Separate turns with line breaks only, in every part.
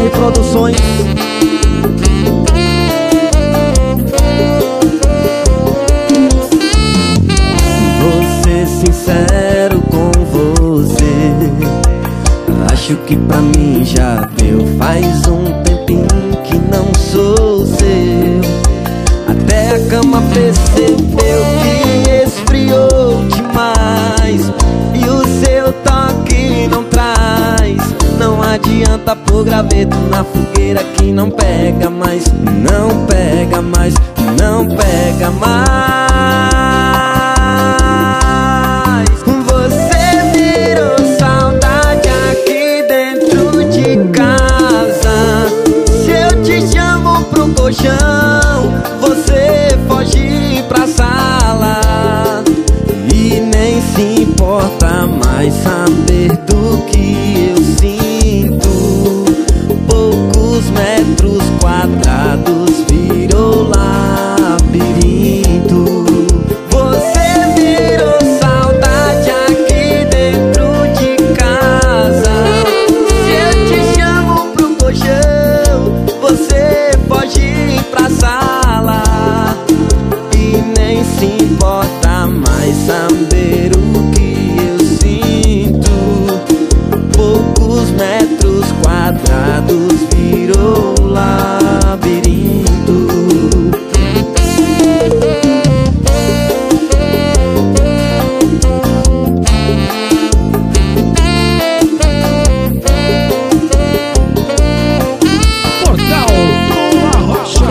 JR Produções. Vou ser sincero com você, acho que pra mim já deu. Faz um tempinho que não sou seu. Até a cama percebeu que esfriou demais, e o seu toque não traz. Não adianta pôr graveto na fogueira que não pega mais. Não pega mais, não pega mais. Você virou saudade aqui dentro de casa. Se eu te chamo pro colchão, você foge pra sala e nem se importa mais saber do que eu sinto. Poucos metros quadrados virou labirinto. Você virou saudade aqui dentro de casa. Se eu te chamo pro colchão, você foge pra sala e nem se importa mais saber o que eu sinto. Poucos metros quadrados virou labirinto.
Portal do Arrocha.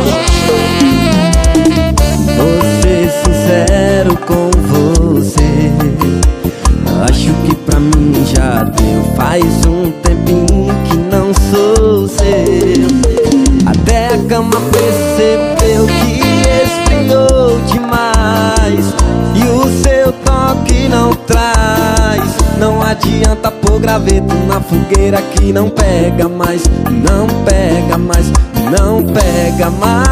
Vou ser sincero com você, acho que pra mim já deu. Faz um tempinho que não sou seu. Até a cama percebeu que esfriou demais, e o seu toque não traz. Não adianta pôr graveto na fogueira que não pega mais. Não pega mais, não pega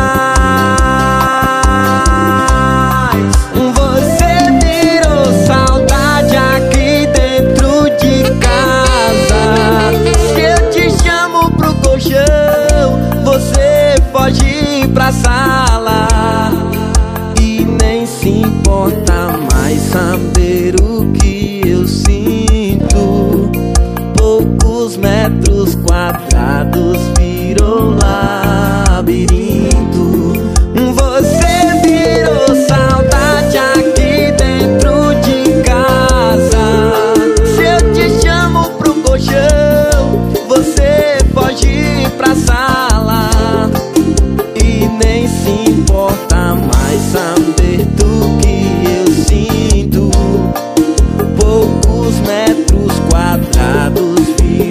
mais. Você virou saudade aqui dentro de casa. Se eu te chamo pro colchão, você foge pra sala e nem se importa mais saber o que eu sinto. Poucos metros quadrados virou labirinto. Você virou saudade aqui dentro de casa. Se eu te chamo pro colchão, você foge pra sala e nem se importa mais saber do que eu sinto. Poucos metros quadrados virou